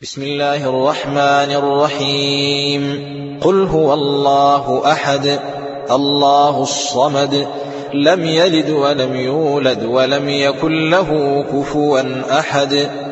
بسم الله الرحمن الرحيم. قل هو الله أحد الله الصمد لم يلد ولم يولد ولم يكن له كفوا أحد